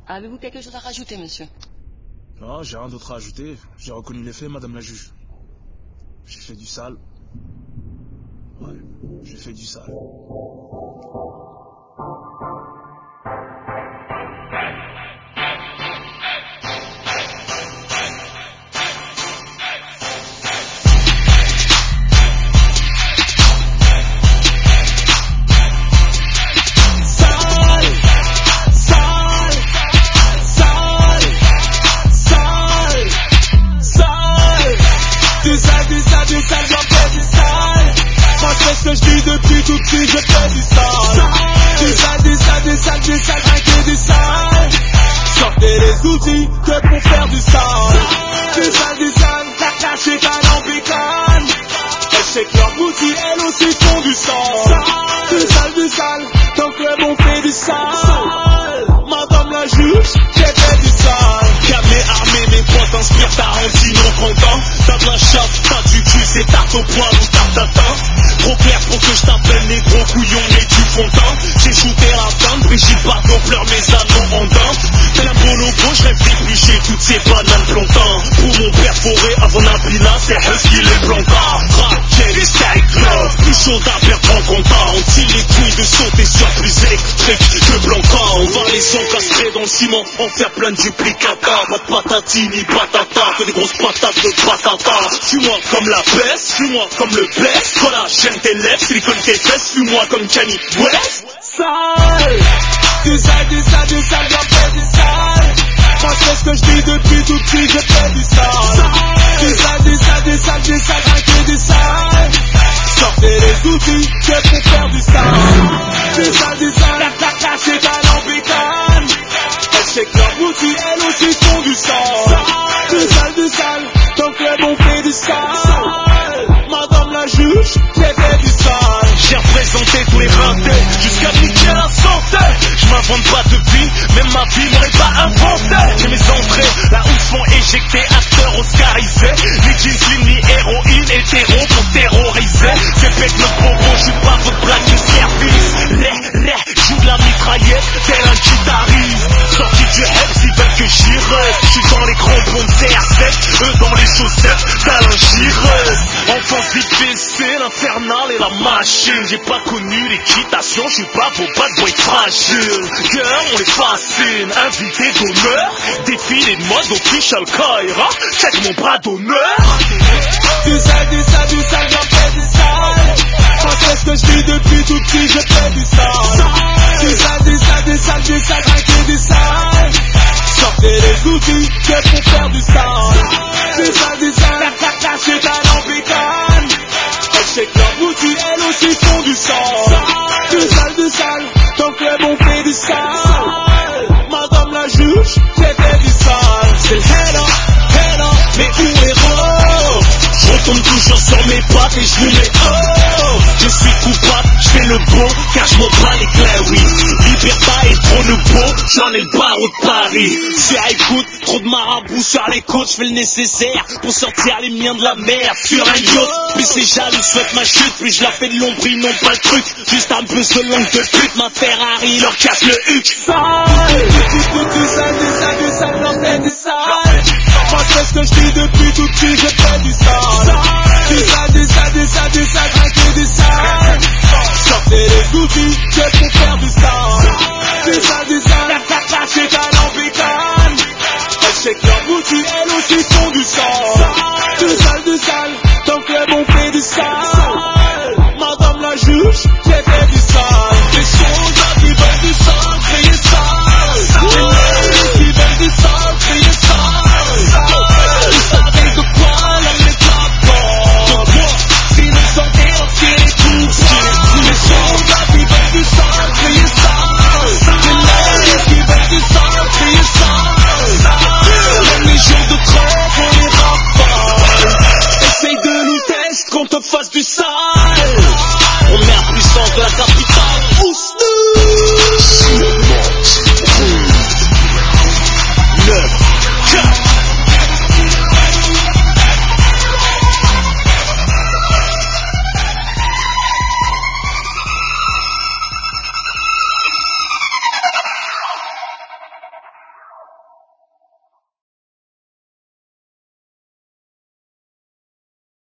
Avez-vous quelque chose à rajouter, monsieur? Non, j'ai rien d'autre à ajouter. J'ai reconnu les faits, madame la juge. J'ai fait du sale. Ouais, j'ai fait du sale. Que je dis depuis tout petit, je fais du sale. Du sale, rien que du sale. Sortez les outils que pour faire du sale. Du sale, la cachée qu'un en bécane. Elles shake leur boutique, elles aussi font du sale. Du sale, tant que le bon fait du sale. Madame la juge, j'ai fait du sale. Camé armé, mes potes inspirent Tarantino content. T'as de la chatte, t'as du cul, c'est tarte au poil ou tarte à teint. Trop clair pour que je t'appelle les gros couillons et du fond teint. J'ai shooté la teinte, Brigitte Bardot pleure mes anneaux en dinde. Tel un bonobo, je rêve d'éplucher toutes ces bananes plantain. Pour mon père forêt avant Nabila, c'est Husky les plantards. Raquet les cyclones, plus chaud à perdre en compta. On tire les couilles de sauter sur plus électrique que Blanca. On va les encastrer dans le ciment, en faire plein de duplicata. Pas de patati ni patata, que des grosses patates de patata. Fuis-moi comme la peste, fuis-moi comme le blesse. Collagène tes lèvres, silicone tes fesses, fuis-moi comme Kanye West. Sale, du sale, j'en fais du sale. Moi c'est ce que je dis depuis tout petit, je fais du sale. Du sale, rien que du sale. Sortez les outils, c'est pour faire du sale. Du sale, la cachée qu'un en bécane. Elles shake leur boutique, elles aussi font du sale. Du sale, tant que le bon fait du sale. Madame la juge, j'ai fait du sale. J'ai représenté tous les ratés, jusqu'à niquer la santé. Je m'invente pas de vie, même ma vie m'aurait pas inventé. J'ai mes entrées, là où se font éjecter acteurs oscarisés. Ni jeans slim, ni héroïne, hétéro pour terroriser. J'ai fait le bobo, je suis pas votre blague de service. Joue de la mitraillette, tel un guitariste. Sorti du help, s'ils veulent que j'y reste. Je suis dans les crampons de CR7, eux dans les chaussettes, tel un gireuse. Enfance difficile, infernale et la machine. J'ai pas connu l'équitation, je suis pas vos bad boys fragiles. Girl, on les fascine, invité d'honneur. Défilé de mode official Kaira, check mon bras d'honneur. Du sale, j'en fais du sale. Moi c'est ce que je dis depuis tout petit, je fais du sale. Du sale, rien que du sale. Sortez les outils, c'est pour faire du sale. Du sale, la cachée d'un en bécane. Elles shake leur boutique, elles aussi font du sale. Du sale, tant que le bon fait du sale. Madame la juge, j'ai fait du sale. C'est le header, mais où est Rose? Je retombe toujours sur mes pattes et je vous mets oh. Je suis coupable, je fais le beau, car je m'en bats les clés, oui. Liberta est trop le beau, j'en ai le barreau de Paris. C'est à écoute, trop de marabouts sur les côtes, je fais le nécessaire pour sortir les miens de la mer sur un yacht. Plus les jaloux souhaitent ma chute, plus je la fais de l'ombre, ils n'ont pas le truc. Juste un peu de langue de pute, ma Ferrari leur casse le huc. Sale, du sale, j'en fais du sale. Moi c'est ce que je dis depuis tout petit, je fais du sale. Du sale, rien que du sale. Sortez les outils, c'est pour faire du sale. Du sale, la cachée